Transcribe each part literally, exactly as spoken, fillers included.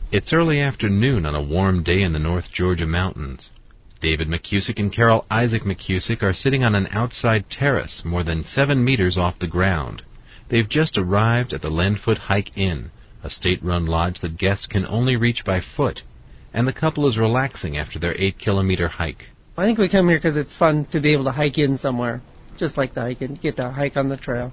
It's early afternoon on a warm day in the North Georgia mountains. David McCusick and Carol Isaac McCusick are sitting on an outside terrace more than seven meters off the ground. They've just arrived at the Lenfoot Hike Inn, a state-run lodge that guests can only reach by foot, and the couple is relaxing after their eight-kilometer hike. I think we come here because it's fun to be able to hike in somewhere, just like the hike in, get to hike on the trail,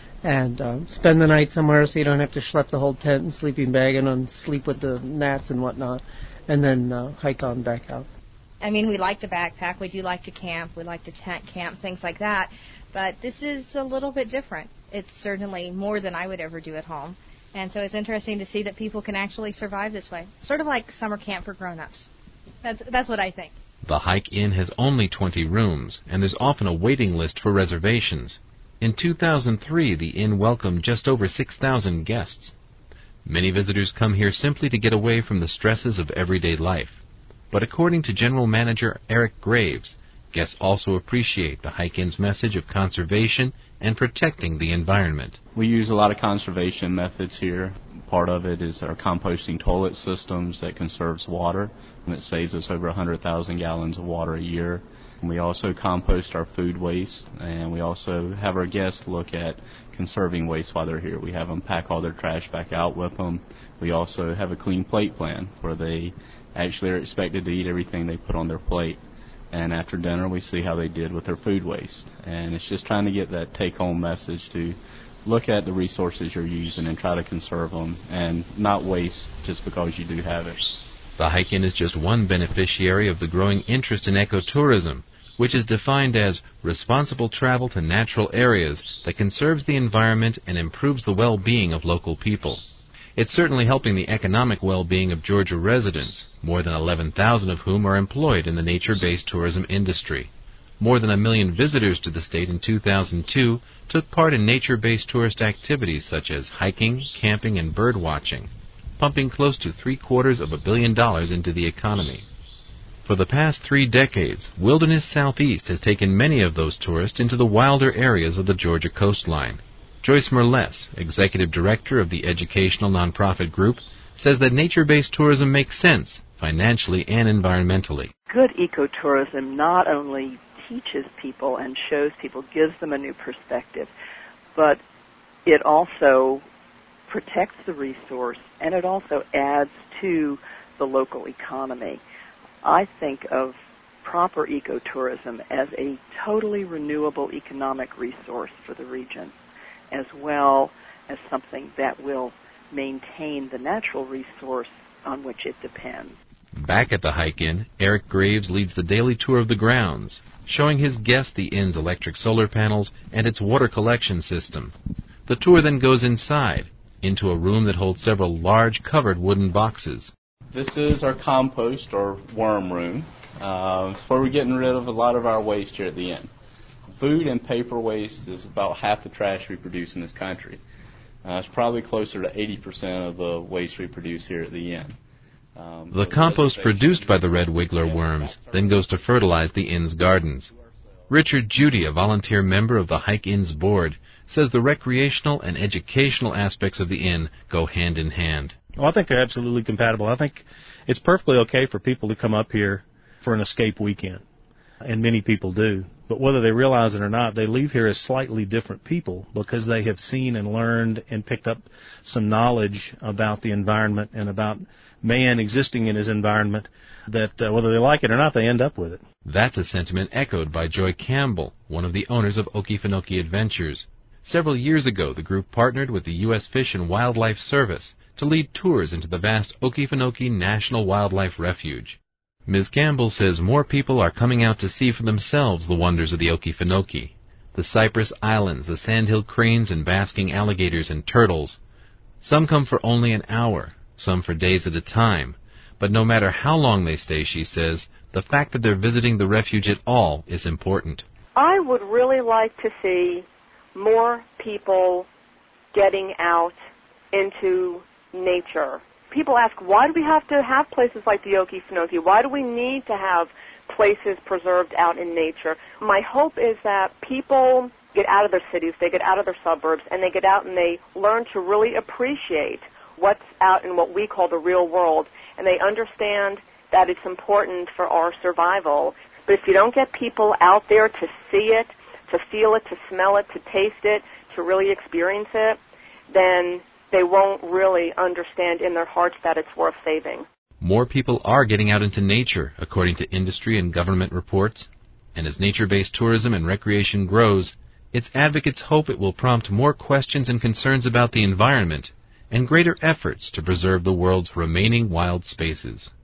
and uh, spend the night somewhere so you don't have to schlep the whole tent and sleeping bag and on sleep with the mats and whatnot, and then uh, hike on back out. I mean, we like to backpack, we do like to camp, we like to tent camp, things like that, but this is a little bit different. It's certainly more than I would ever do at home, and so it's interesting to see that people can actually survive this way. Sort of like summer camp for grown-ups. That's, that's what I think. The Hike Inn has only twenty rooms, and there's often a waiting list for reservations. In two thousand three, the inn welcomed just over six thousand guests. Many visitors come here simply to get away from the stresses of everyday life. But according to General Manager Eric Graves, guests also appreciate the Hike Inn's message of conservation and protecting the environment. We use a lot of conservation methods here. Part of it is our composting toilet systems that conserves water, and it saves us over one hundred thousand gallons of water a year. And we also compost our food waste, and we also have our guests look at conserving waste while they're here. We have them pack all their trash back out with them. We also have a clean plate plan where they actually are expected to eat everything they put on their plate. And after dinner, we see how they did with their food waste. And it's just trying to get that take-home message to look at the resources you're using and try to conserve them and not waste just because you do have it. The Hike Inn is just one beneficiary of the growing interest in ecotourism, which is defined as responsible travel to natural areas that conserves the environment and improves the well-being of local people. It's certainly helping the economic well-being of Georgia residents, more than eleven thousand of whom are employed in the nature-based tourism industry. More than a million visitors to the state in two thousand two took part in nature-based tourist activities such as hiking, camping, and bird watching, pumping close to three-quarters of a billion dollars into the economy. For the past three decades, Wilderness Southeast has taken many of those tourists into the wilder areas of the Georgia coastline. Joyce Merles, executive director of the educational nonprofit group, says that nature-based tourism makes sense financially and environmentally. Good ecotourism not only teaches people and shows people, gives them a new perspective, but it also protects the resource and it also adds to the local economy. I think of proper ecotourism as a totally renewable economic resource for the region, as well as something that will maintain the natural resource on which it depends. Back at the Hike Inn, Eric Graves leads the daily tour of the grounds, showing his guests the inn's electric solar panels and its water collection system. The tour then goes inside, into a room that holds several large covered wooden boxes. This is our compost or worm room. Uh, it's where we're getting rid of a lot of our waste here at the inn. Food and paper waste is about half the trash we produce in this country. Uh, it's probably closer to eighty percent of the waste we produce here at the inn. Um, the compost produced by the red wiggler worms then goes to fertilize the inn's gardens. Richard Judy, a volunteer member of the Hike Inn's board, says the recreational and educational aspects of the inn go hand in hand. Well, I think they're absolutely compatible. I think it's perfectly okay for people to come up here for an escape weekend, and many people do. But whether they realize it or not, they leave here as slightly different people because they have seen and learned and picked up some knowledge about the environment and about man existing in his environment that uh, whether they like it or not, they end up with it. That's a sentiment echoed by Joy Campbell, one of the owners of Okefenokee Adventures. Several years ago, the group partnered with the U S Fish and Wildlife Service to lead tours into the vast Okefenokee National Wildlife Refuge. Miz Campbell says more people are coming out to see for themselves the wonders of the Okefenokee, the Cypress Islands, the sandhill cranes and basking alligators and turtles. Some come for only an hour, some for days at a time, but no matter how long they stay, she says, the fact that they're visiting the refuge at all is important. I would really like to see more people getting out into nature. People ask, why do we have to have places like the Okefenokee? Why do we need to have places preserved out in nature? My hope is that people get out of their cities, they get out of their suburbs, and they get out and they learn to really appreciate what's out in what we call the real world, and they understand that it's important for our survival. But if you don't get people out there to see it, to feel it, to smell it, to taste it, to really experience it, then they won't really understand in their hearts that it's worth saving. More people are getting out into nature, according to industry and government reports. And as nature-based tourism and recreation grows, its advocates hope it will prompt more questions and concerns about the environment and greater efforts to preserve the world's remaining wild spaces.